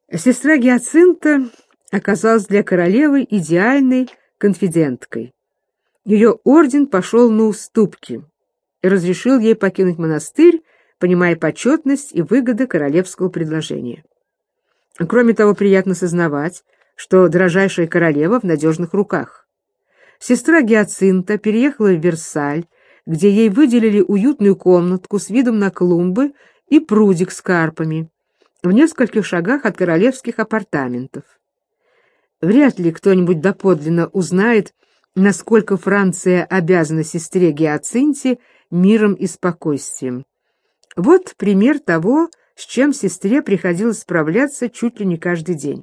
Сестра Гиацинта оказалась для королевы идеальной конфиденткой. Ее орден пошел на уступки и разрешил ей покинуть монастырь, понимая почетность и выгоды королевского предложения. Кроме того, приятно сознавать, что дрожайшая королева в надежных руках. Сестра Гиацинта переехала в Версаль, где ей выделили уютную комнатку с видом на клумбы и прудик с карпами, в нескольких шагах от королевских апартаментов. Вряд ли кто-нибудь доподлинно узнает, насколько Франция обязана сестре Гиацинте миром и спокойствием. Вот пример того, с чем сестре приходилось справляться чуть ли не каждый день.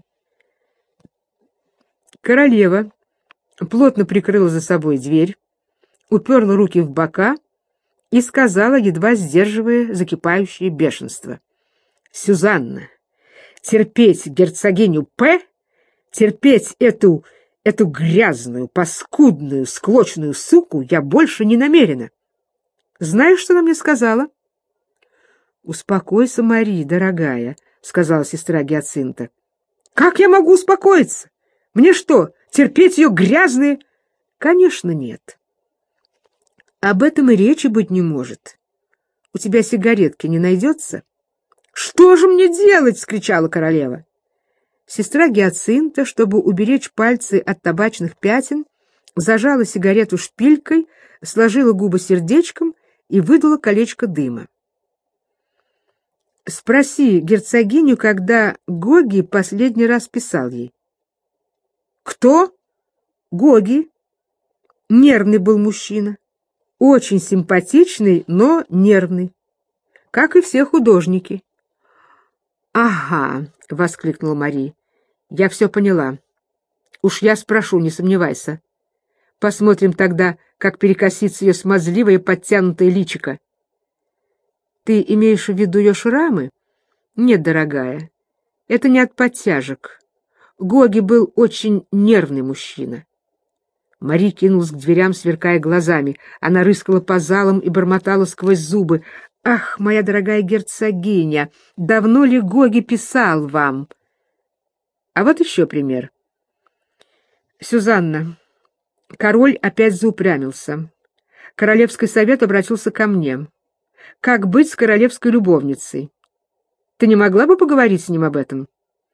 Королева плотно прикрыла за собой дверь, уперла руки в бока и сказала, едва сдерживая закипающее бешенство: «Сюзанна, терпеть герцогиню П, терпеть эту грязную, паскудную, склочную суку я больше не намерена. Знаешь, что она мне сказала?» «Успокойся, Мари, дорогая», — сказала сестра Гиацинта. «Как я могу успокоиться? Мне что, терпеть ее грязные?» «Конечно, нет. Об этом и речи быть не может. У тебя сигаретки не найдется?» «Что же мне делать?» — вскричала королева. Сестра Гиацинта, чтобы уберечь пальцы от табачных пятен, зажала сигарету шпилькой, сложила губы сердечком и выдула колечко дыма. «Спроси герцогиню, когда Гоги последний раз писал ей». «Кто?» «Гоги. Нервный был мужчина. Очень симпатичный, но нервный. Как и все художники». «Ага», — воскликнула Мари, — «я все поняла. Уж я спрошу, не сомневайся. Посмотрим тогда, как перекосится ее смазливое подтянутое личико». «Ты имеешь в виду ее шрамы?» «Нет, дорогая, это не от подтяжек. Гоги был очень нервный мужчина». Мари кинулась к дверям, сверкая глазами. Она рыскала по залам и бормотала сквозь зубы: «Ах, моя дорогая герцогиня, давно ли Гоги писал вам?» А вот еще пример. «Сюзанна, король опять заупрямился. Королевский совет обратился ко мне. Как быть с королевской любовницей? Ты не могла бы поговорить с ним об этом?»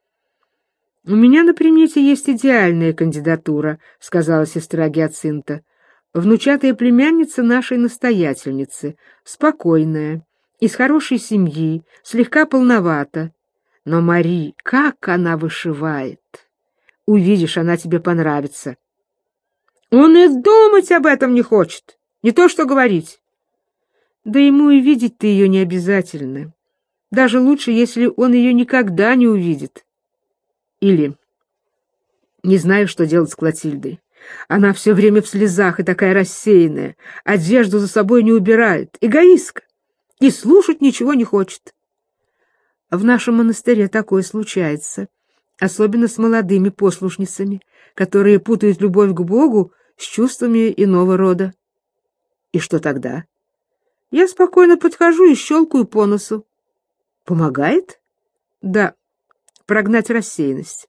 «У меня на примете есть идеальная кандидатура», — сказала сестра Гиацинта. «Внучатая племянница нашей настоятельницы, спокойная, из хорошей семьи, слегка полновата. Но, Мари, как она вышивает! Увидишь, она тебе понравится». «Он и думать об этом не хочет, не то что говорить». «Да ему и видеть-то ее не обязательно. Даже лучше, если он ее никогда не увидит». Или: «Не знаю, что делать с Клотильдой. Она все время в слезах и такая рассеянная, одежду за собой не убирает, эгоистка, и слушать ничего не хочет». В нашем монастыре такое случается, особенно с молодыми послушницами, которые путают любовь к Богу с чувствами иного рода. И что тогда? Я спокойно подхожу и щелкаю по носу. Помогает? Да, прогнать рассеянность.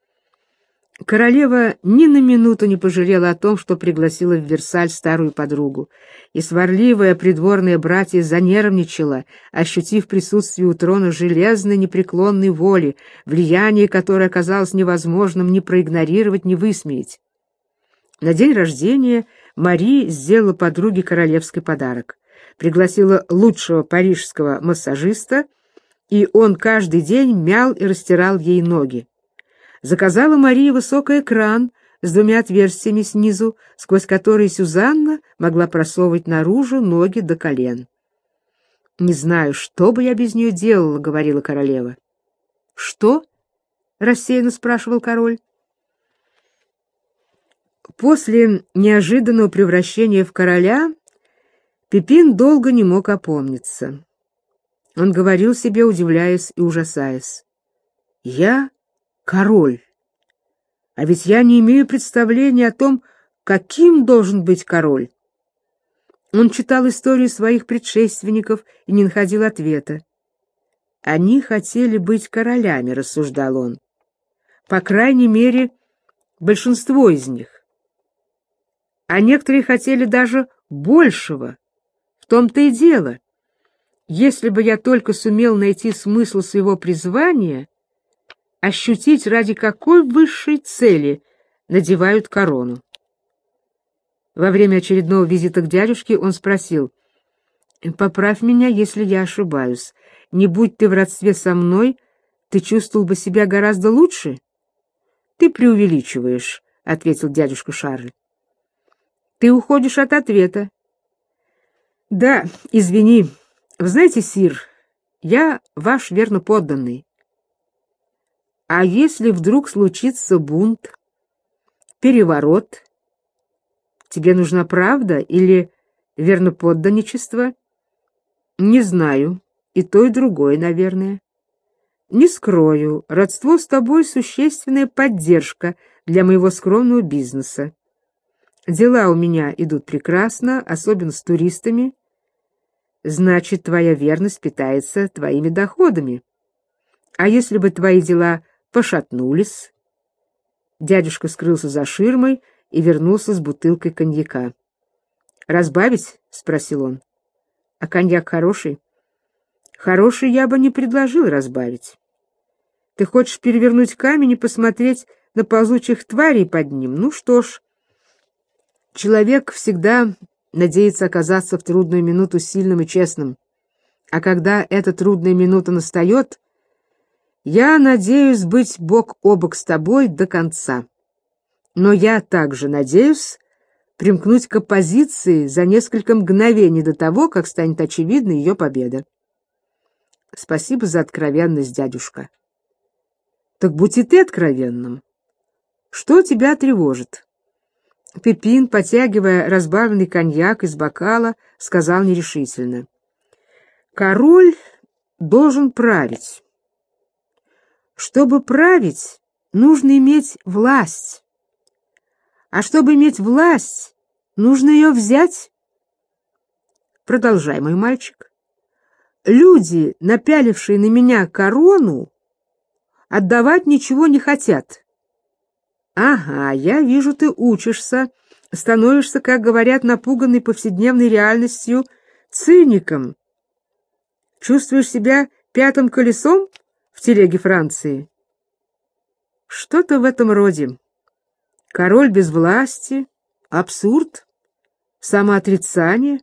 Королева ни на минуту не пожалела о том, что пригласила в Версаль старую подругу, и сварливое придворное братье занервничало, ощутив присутствие у трона железной непреклонной воли, влияние которой оказалось невозможным ни проигнорировать, ни высмеять. На день рождения Мари сделала подруге королевский подарок. Пригласила лучшего парижского массажиста, и он каждый день мял и растирал ей ноги. Заказала Марии высокий экран с двумя отверстиями снизу, сквозь которые Сюзанна могла просовывать наружу ноги до колен. «Не знаю, что бы я без нее делала», — говорила королева. «Что?» — рассеянно спрашивал король. После неожиданного превращения в короля Пипин долго не мог опомниться. Он говорил себе, удивляясь и ужасаясь: «Я король, а ведь я не имею представления о том, каким должен быть король». Он читал историю своих предшественников и не находил ответа. Они хотели быть королями, рассуждал он. По крайней мере, большинство из них. А некоторые хотели даже большего. В том-то и дело. Если бы я только сумел найти смысл своего призвания, ощутить, ради какой высшей цели надевают корону. Во время очередного визита к дядюшке он спросил: «Поправь меня, если я ошибаюсь. Не будь ты в родстве со мной, ты чувствовал бы себя гораздо лучше?» «Ты преувеличиваешь», — ответил дядюшка Шарль. «Ты уходишь от ответа». «Да, извини. Вы знаете, сир, я ваш верноподданный. А если вдруг случится бунт, переворот, тебе нужна правда или верноподданничество?» «Не знаю. И то, и другое, наверное. Не скрою, родство с тобой — существенная поддержка для моего скромного бизнеса. Дела у меня идут прекрасно, особенно с туристами. Значит, твоя верность питается твоими доходами. А если бы твои дела пошатнулись?» Дядюшка скрылся за ширмой и вернулся с бутылкой коньяка. «Разбавить?» — спросил он. «А коньяк хороший?» «Хороший я бы не предложил разбавить. Ты хочешь перевернуть камень и посмотреть на ползучих тварей под ним? Ну что ж, человек всегда надеется оказаться в трудную минуту сильным и честным. А когда эта трудная минута настает, я надеюсь быть бок о бок с тобой до конца. Но я также надеюсь примкнуть к оппозиции за несколько мгновений до того, как станет очевидна ее победа». «Спасибо за откровенность, дядюшка». «Так будь и ты откровенным. Что тебя тревожит?» Пепин, потягивая разбавленный коньяк из бокала, сказал нерешительно: «Король должен править. Чтобы править, нужно иметь власть. А чтобы иметь власть, нужно ее взять». «Продолжай, мой мальчик». «Люди, напялившие на меня корону, отдавать ничего не хотят». «Ага, я вижу, ты учишься, становишься, как говорят, напуганный повседневной реальностью, циником. Чувствуешь себя пятым колесом в телеге Франции?» «Что-то в этом роде. Король без власти, абсурд, самоотрицание.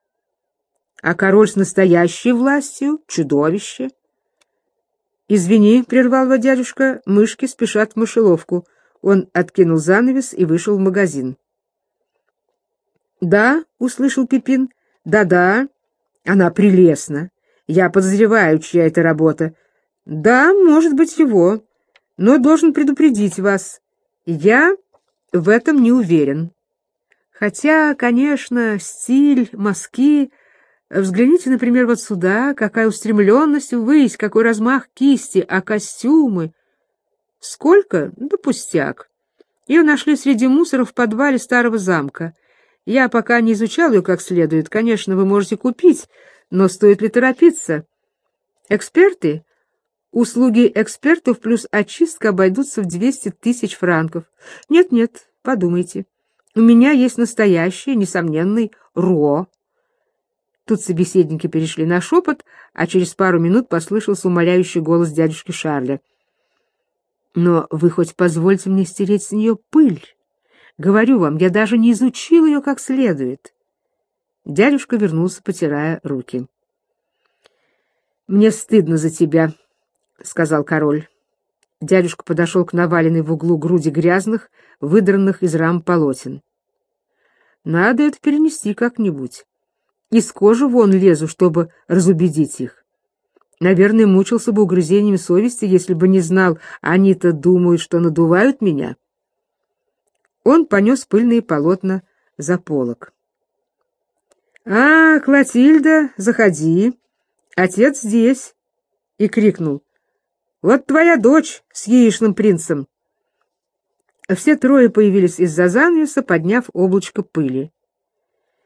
А король с настоящей властью — чудовище». «Извини», — прервал его дядюшка, — «мышки спешат в мышеловку». Он откинул занавес и вышел в магазин. «Да», — услышал Пепин, — «да-да, она прелестна. Я подозреваю, чья это работа. Да, может быть, его, но должен предупредить вас. Я в этом не уверен. Хотя, конечно, стиль, мазки... Взгляните, например, вот сюда, какая устремленность ввысь, какой размах кисти, а костюмы... Сколько? Да пустяк. Ее нашли среди мусора в подвале старого замка. Я пока не изучал ее как следует. Конечно, вы можете купить, но стоит ли торопиться? Эксперты? Услуги экспертов плюс очистка обойдутся в 200 000 франков. Нет-нет, подумайте. У меня есть настоящий, несомненный ро. Тут собеседники перешли на шепот, а через пару минут послышался умоляющий голос дядюшки Шарля. «Но вы хоть позвольте мне стереть с нее пыль. Говорю вам, я даже не изучил ее как следует». Дядюшка вернулся, потирая руки. «Мне стыдно за тебя», — сказал король. Дядюшка подошел к наваленной в углу груди грязных, выдранных из рам полотен. «Надо это перенести как-нибудь. Из кожи вон лезу, чтобы разубедить их. Наверное, мучился бы угрызениями совести, если бы не знал, они-то думают, что надувают меня». Он понес пыльные полотна за полог. «А, Клотильда, заходи. Отец здесь!» И крикнул: «Вот твоя дочь с яичным принцем!» Все трое появились из-за занавеса, подняв облачко пыли.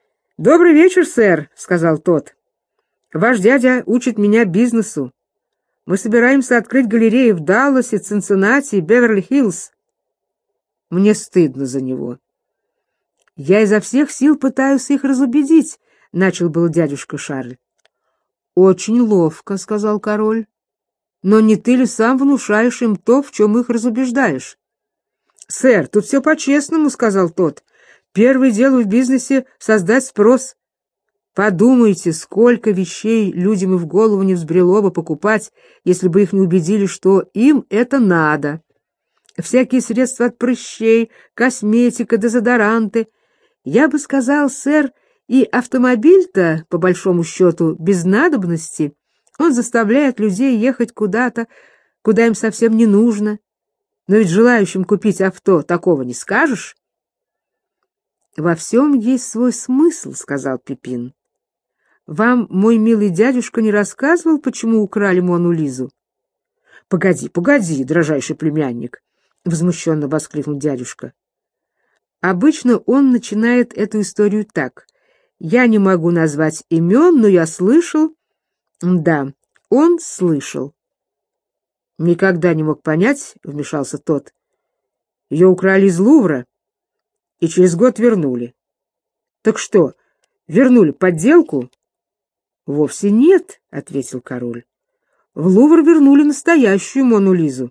«Добрый вечер, сэр», — сказал тот. «Ваш дядя учит меня бизнесу. Мы собираемся открыть галереи в Далласе, Цинциннати, Беверли-Хиллз. Мне стыдно за него. Я изо всех сил пытаюсь их разубедить, — начал был дядюшка Шарль. Очень ловко, — сказал король. Но не ты ли сам внушаешь им то, в чем их разубеждаешь? Сэр, тут все по-честному, — сказал тот. Первое дело в бизнесе — создать спрос. Подумайте, сколько вещей людям и в голову не взбрело бы покупать, если бы их не убедили, что им это надо. Всякие средства от прыщей, косметика, дезодоранты. Я бы сказал, сэр, и автомобиль-то, по большому счету, без надобности. Он заставляет людей ехать куда-то, куда им совсем не нужно. Но ведь желающим купить авто такого не скажешь. «Во всем есть свой смысл», — сказал Пипин. «Вам мой милый дядюшка не рассказывал, почему украли Мону Лизу?» «Погоди, погоди, дрожайший племянник», — возмущенно воскликнул дядюшка. Обычно он начинает эту историю так. «Я не могу назвать имен, но я слышал...» «Да, он слышал». «Никогда не мог понять», — вмешался тот. «Ее украли из Лувра и через год вернули». «Так что, вернули подделку?» «Вовсе нет», — ответил король. «В Лувр вернули настоящую Мону Лизу».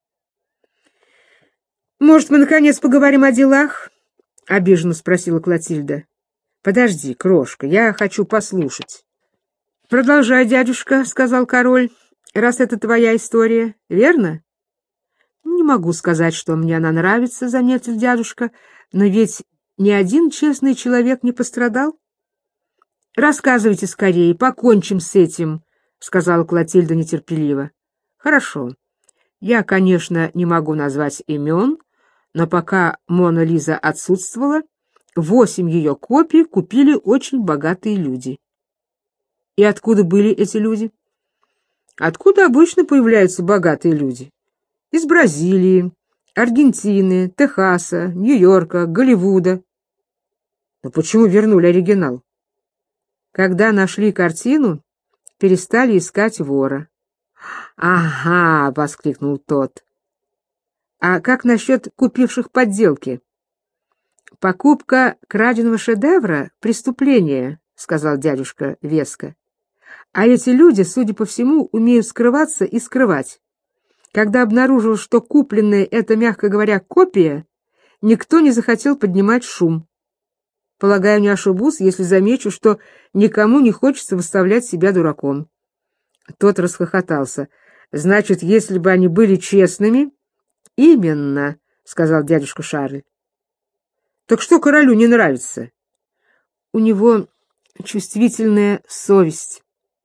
«Может, мы, наконец, поговорим о делах?» — обиженно спросила Клотильда. «Подожди, крошка, я хочу послушать». «Продолжай, дядюшка», — сказал король, — «раз это твоя история, верно?» «Не могу сказать, что мне она нравится», — заметил дядюшка, «но ведь ни один честный человек не пострадал». «Рассказывайте скорее, покончим с этим», — сказала Клотильда нетерпеливо. «Хорошо. Я, конечно, не могу назвать имен, но пока Мона Лиза отсутствовала, 8 ее копий купили очень богатые люди». «И откуда были эти люди?» «Откуда обычно появляются богатые люди? Из Бразилии, Аргентины, Техаса, Нью-Йорка, Голливуда». «Но почему вернули оригинал?» Когда нашли картину, перестали искать вора. «Ага!» — воскликнул тот. «А как насчет купивших подделки?» «Покупка краденого шедевра — преступление», — сказал дядюшка веско. «А эти люди, судя по всему, умеют скрываться и скрывать. Когда обнаружил, что купленная — это, мягко говоря, копия, никто не захотел поднимать шум. Полагаю, не ошибусь, если замечу, что никому не хочется выставлять себя дураком». Тот расхохотался. «Значит, если бы они были честными...» «Именно», — сказал дядюшка Шарль. «Так что королю не нравится?» «У него чувствительная совесть».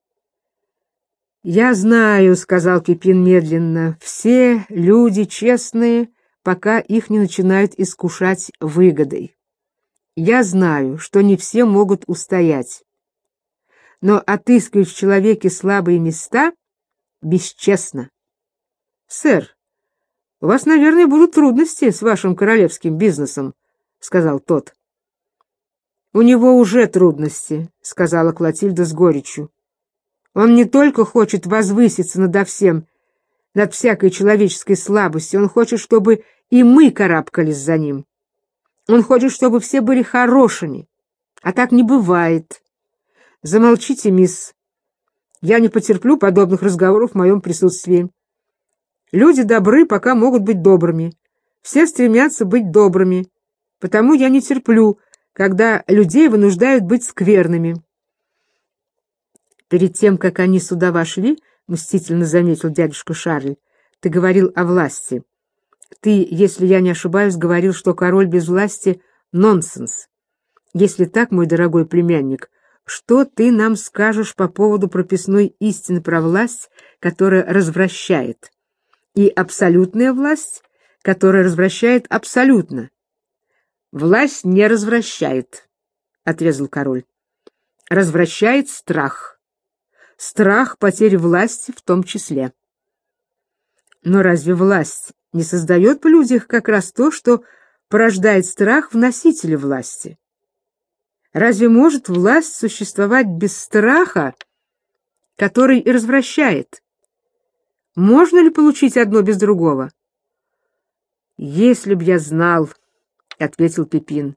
«Я знаю», — сказал Пипин медленно, — «все люди честные, пока их не начинают искушать выгодой. Я знаю, что не все могут устоять. Но отыскивать в человеке слабые места бесчестно». «Сэр, у вас, наверное, будут трудности с вашим королевским бизнесом», — сказал тот. «У него уже трудности», — сказала Клотильда с горечью. «Он не только хочет возвыситься надо всем, над всякой человеческой слабостью, он хочет, чтобы и мы карабкались за ним. Он хочет, чтобы все были хорошими, а так не бывает. Замолчите, мисс. Я не потерплю подобных разговоров в моем присутствии. Люди добры, пока могут быть добрыми. Все стремятся быть добрыми, потому я не терплю, когда людей вынуждают быть скверными». «Перед тем, как они сюда вошли, — мстительно заметил дядюшка Шарль, — ты говорил о власти. Ты, если я не ошибаюсь, говорил, что король без власти — нонсенс. Если так, мой дорогой племянник, что ты нам скажешь по поводу прописной истины про власть, которая развращает, и абсолютная власть, которая развращает абсолютно?» «Власть не развращает», — отрезал король. «Развращает страх. Страх потери власти в том числе». «Но разве власть не создает в людях как раз то, что порождает страх в носителе власти? Разве может власть существовать без страха, который и развращает? Можно ли получить одно без другого? Если б я знал, — ответил Пипин.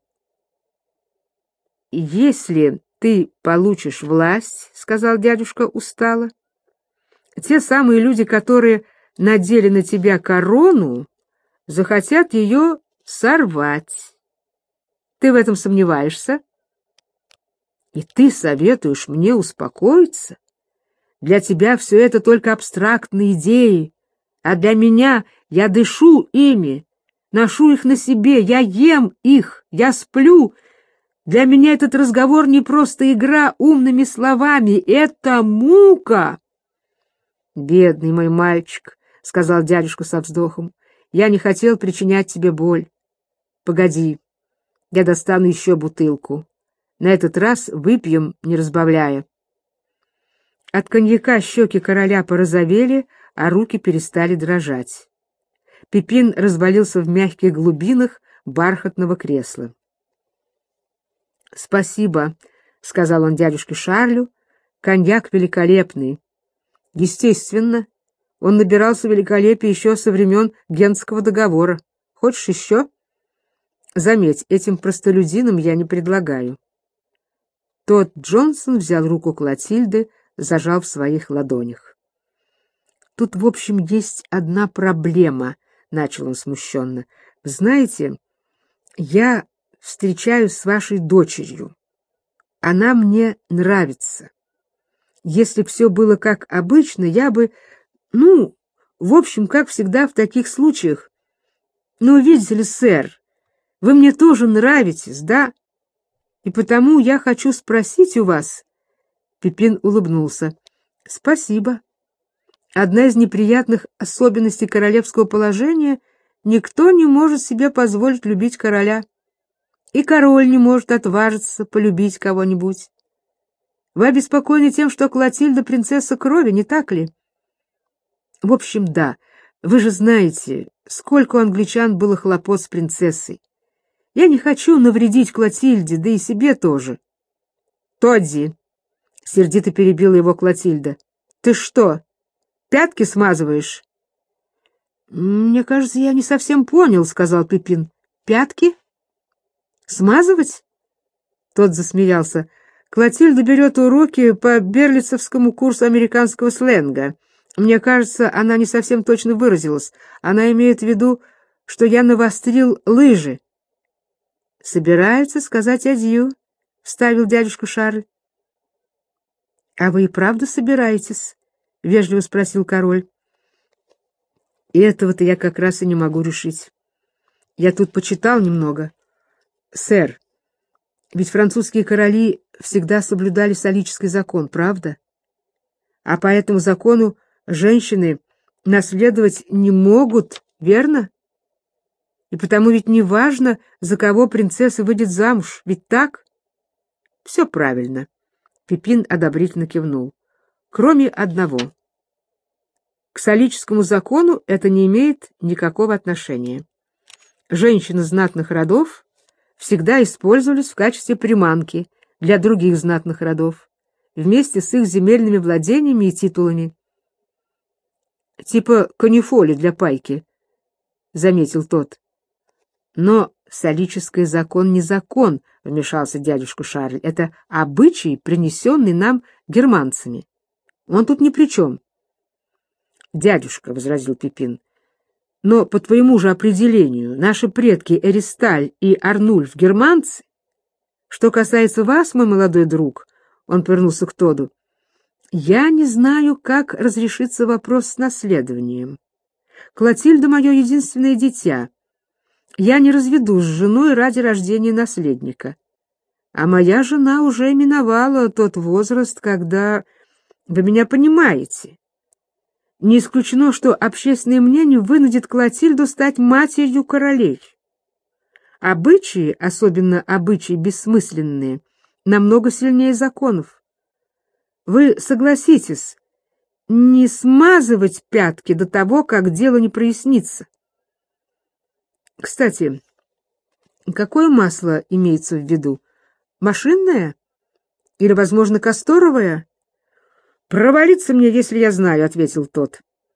Если ты получишь власть, — сказал дядюшка устало, — те самые люди, которые надели на тебя корону, захотят ее сорвать. Ты в этом сомневаешься? И ты советуешь мне успокоиться? Для тебя все это только абстрактные идеи, а для меня я дышу ими, ношу их на себе, я ем их, я сплю. Для меня этот разговор не просто игра умными словами, это мука. Бедный мой мальчик, — сказал дядюшка со вздохом, — я не хотел причинять тебе боль. Погоди, я достану еще бутылку. На этот раз выпьем, не разбавляя. От коньяка щеки короля порозовели, а руки перестали дрожать. Пипин развалился в мягких глубинах бархатного кресла. — Спасибо, — сказал он дядюшке Шарлю, — коньяк великолепный. Естественно, он набирался великолепия еще со времен Гентского договора. Хочешь еще? Заметь, этим простолюдинам я не предлагаю. Тодд Джонсон взял руку Клотильды, зажал в своих ладонях. — Тут, в общем, есть одна проблема, — начал он смущенно. — Знаете, я встречаюсь с вашей дочерью. Она мне нравится. Если б все было как обычно, я бы... в общем, как всегда в таких случаях. Но, видите ли, сэр, вы мне тоже нравитесь, да? И потому я хочу спросить у вас... Пипин улыбнулся. — Спасибо. Одна из неприятных особенностей королевского положения — никто не может себе позволить любить короля. И король не может отважиться полюбить кого-нибудь. Вы обеспокоены тем, что Клотильда принцесса крови, не так ли? В общем, да. Вы же знаете, сколько у англичан было хлопот с принцессой. Я не хочу навредить Клотильде, да и себе тоже. Тодди, — сердито перебила его Клотильда, — ты что, пятки смазываешь? — Мне кажется, я не совсем понял, — сказал Пипин. — Пятки? Смазывать? Тот засмеялся. Клотильда берет уроки по берлицевскому курсу американского сленга. Мне кажется, она не совсем точно выразилась. Она имеет в виду, что я навострил лыжи. — Собирается сказать адью, — вставил дядюшка Шарль. — А вы и правда собираетесь? — вежливо спросил король. — И этого-то я как раз и не могу решить. Я тут почитал немного. Сэр, ведь французские короли всегда соблюдали солический закон, правда? А по этому закону женщины наследовать не могут, верно? И потому ведь не важно, за кого принцесса выйдет замуж, ведь так? Все правильно. Пипин одобрительно кивнул. Кроме одного. К солическому закону это не имеет никакого отношения. Женщины знатных родов всегда использовались в качестве приманки для других знатных родов, вместе с их земельными владениями и титулами. Типа канифоли для пайки, — заметил тот. Но солический закон не закон, — вмешался дядюшка Шарль. Это обычай, принесенный нам германцами. Он тут ни при чем. — Дядюшка, — возразил Пипин, — но по твоему же определению наши предки Эристаль и Арнульф германцы. Что касается вас, мой молодой друг, — он повернулся к Тоду, — я не знаю, как разрешится вопрос с наследованием. Клотильда — мое единственное дитя. Я не разведусь с женой ради рождения наследника. А моя жена уже миновала тот возраст, когда... Вы меня понимаете. Не исключено, что общественное мнение вынудит Клотильду стать матерью королей. Обычаи, особенно обычаи бессмысленные, намного сильнее законов. Вы согласитесь не смазывать пятки до того, как дело не прояснится. Кстати, какое масло имеется в виду? Машинное? Или, возможно, касторовое? — Провалиться мне, если я знаю, — ответил тот.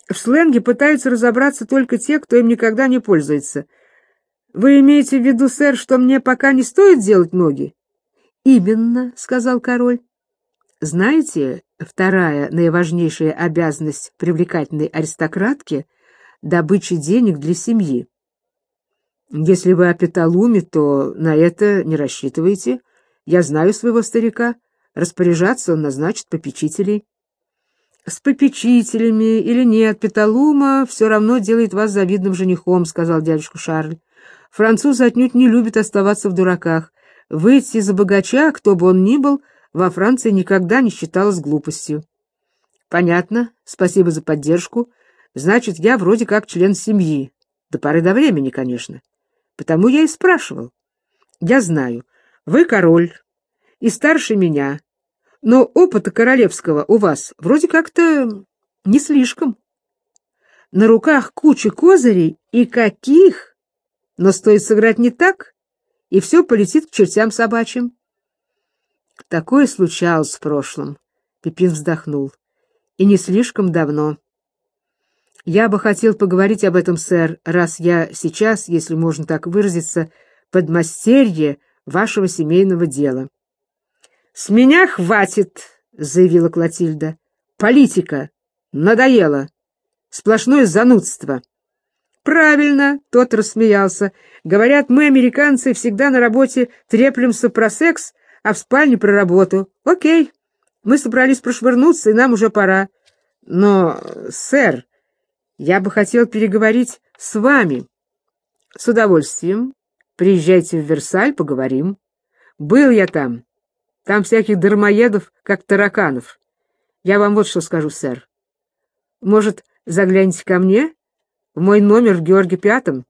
В сленге пытаются разобраться только те, кто им никогда не пользуется. Вы имеете в виду, сэр, что мне пока не стоит делать ноги? Именно, сказал король. Знаете, вторая наиважнейшая обязанность привлекательной аристократки — добыча денег для семьи. Если вы о Петалуме, то на это не рассчитывайте. Я знаю своего старика. Распоряжаться он назначит попечителей. С попечителями или нет, Петалума все равно делает вас завидным женихом, сказал дядюшка Шарль. Французы отнюдь не любят оставаться в дураках. Выйти за богача, кто бы он ни был, во Франции никогда не считалось глупостью. Понятно, спасибо за поддержку. Значит, я вроде как член семьи. До поры до времени, конечно. Потому я и спрашивал. Я знаю, вы король и старше меня, но опыта королевского у вас вроде как-то не слишком. На руках куча козырей, и каких! Но стоит сыграть не так, и все полетит к чертям собачьим. Такое случалось в прошлом, Пипин вздохнул, и не слишком давно. Я бы хотел поговорить об этом, сэр, раз я сейчас, если можно так выразиться, подмастерье вашего семейного дела. С меня хватит, заявила Клотильда. Политика надоела. Сплошное занудство. Правильно, тот рассмеялся. Говорят, мы, американцы, всегда на работе треплемся про секс, а в спальне про работу. Окей, мы собрались прошвырнуться, и нам уже пора. Но, сэр, я бы хотел переговорить с вами. С удовольствием. Приезжайте в Версаль, поговорим. Был я там. Там всяких дармоедов, как тараканов. Я вам вот что скажу, сэр. Может, загляните ко мне в мой номер в Георге Пятом?